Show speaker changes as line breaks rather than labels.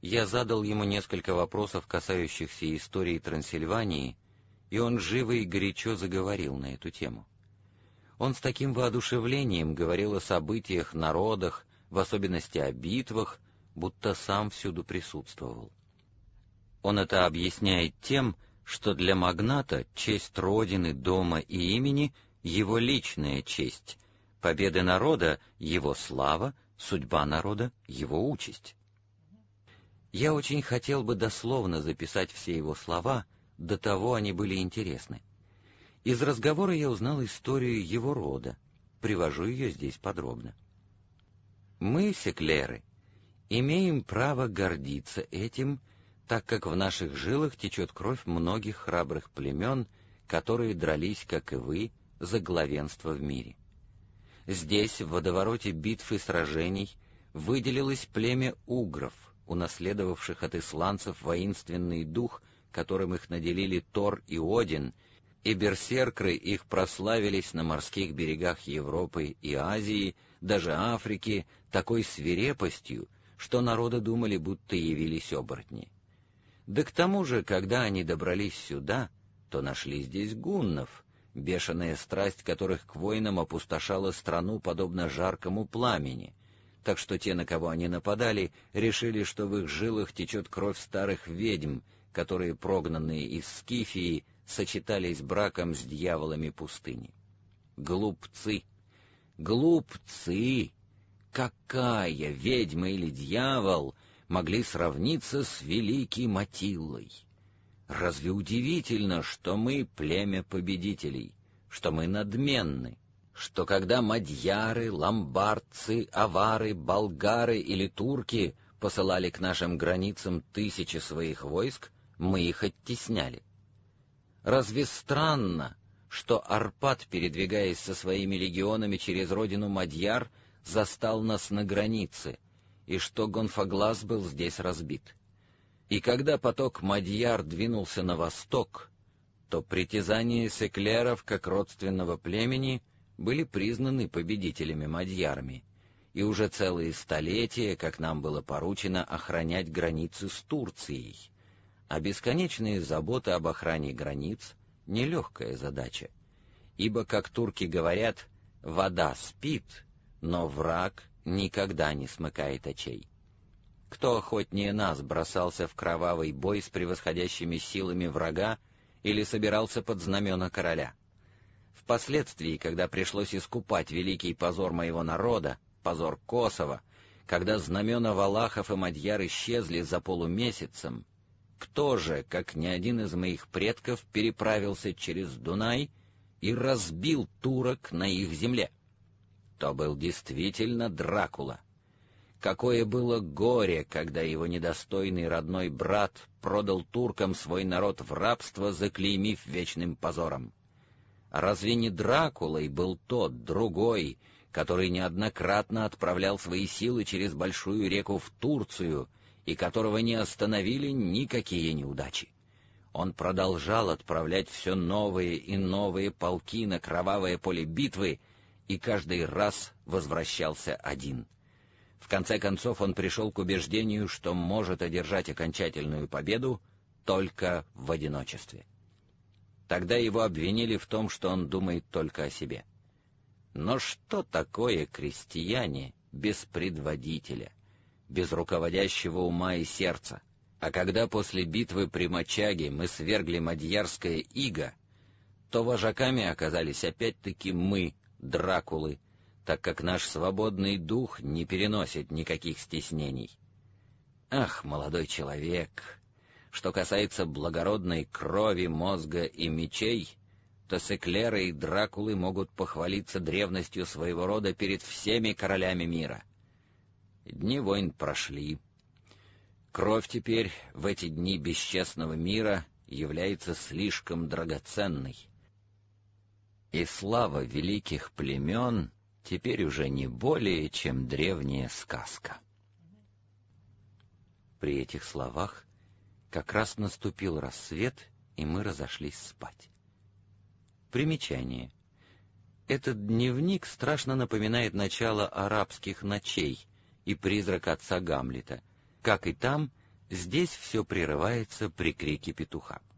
Я задал ему несколько вопросов, касающихся истории Трансильвании, и он живо и горячо заговорил на эту тему. Он с таким воодушевлением говорил о событиях, народах, в особенности о битвах, будто сам всюду присутствовал. Он это объясняет тем, что для магната честь родины, дома и имени — его личная честь, победы народа — его слава, судьба народа — его участь. Я очень хотел бы дословно записать все его слова, до того они были интересны. Из разговора я узнал историю его рода, привожу ее здесь подробно. Мы, секлеры, имеем право гордиться этим, так как в наших жилах течет кровь многих храбрых племен, которые дрались, как и вы, за главенство в мире. Здесь, в водовороте битв и сражений, выделилось племя угров, унаследовавших от исландцев воинственный дух, которым их наделили Тор и Один, и берсеркры их прославились на морских берегах Европы и Азии, даже Африки, такой свирепостью, что народы думали, будто явились оборотни. Да к тому же, когда они добрались сюда, то нашли здесь гуннов, бешеная страсть которых к войнам опустошала страну подобно жаркому пламени, так что те, на кого они нападали, решили, что в их жилах течет кровь старых ведьм, которые, прогнанные из Скифии, сочетались браком с дьяволами пустыни. Глупцы! Глупцы! Какая ведьма или дьявол могли сравниться с великой Атиллой? Разве удивительно, что мы племя победителей, что мы надменны, что когда мадьяры, ломбардцы, авары, болгары или турки посылали к нашим границам тысячи своих войск, мы их оттесняли? Разве странно, что Арпад, передвигаясь со своими легионами через родину мадьяр, застал нас на границе, и что Гонфоглас был здесь разбит? И когда поток мадьяр двинулся на восток, то притязания секлеров, как родственного племени, были признаны победителями мадьярами, и уже целые столетия, как нам было поручено, охранять границы с Турцией. А бесконечные заботы об охране границ — нелегкая задача, ибо, как турки говорят, вода спит, но враг никогда не смыкает очей. Кто охотнее нас бросался в кровавый бой с превосходящими силами врага или собирался под знамена короля? Впоследствии, когда пришлось искупать великий позор моего народа, позор Косово, когда знамена валахов и мадьяр исчезли за полумесяцем, кто же, как ни один из моих предков, переправился через Дунай и разбил турок на их земле? То был действительно Дракула. Какое было горе, когда его недостойный родной брат продал туркам свой народ в рабство, заклеймив вечным позором. Разве не Дракулой был тот, другой, который неоднократно отправлял свои силы через большую реку в Турцию, и которого не остановили никакие неудачи? Он продолжал отправлять все новые и новые полки на кровавое поле битвы, и каждый раз возвращался один. В конце концов он пришел к убеждению, что может одержать окончательную победу только в одиночестве. Тогда его обвинили в том, что он думает только о себе. Но что такое крестьяне без предводителя, без руководящего ума и сердца? А когда после битвы при Мочаге мы свергли мадьярское иго, то вожаками оказались опять-таки мы, Дракулы, так как наш свободный дух не переносит никаких стеснений. Ах, молодой человек, что касается благородной крови, мозга и мечей, то секлеры и Дракулы могут похвалиться древностью своего рода перед всеми королями мира. Дни войн прошли. Кровь теперь, в эти дни бесчестного мира, является слишком драгоценной. И слава великих племен теперь уже не более, чем древняя сказка. При этих словах как раз наступил рассвет, и мы разошлись спать. Примечание. Этот дневник страшно напоминает начало арабских ночей и призрак отца Гамлета. Как и там, Здесь все прерывается при крике петуха.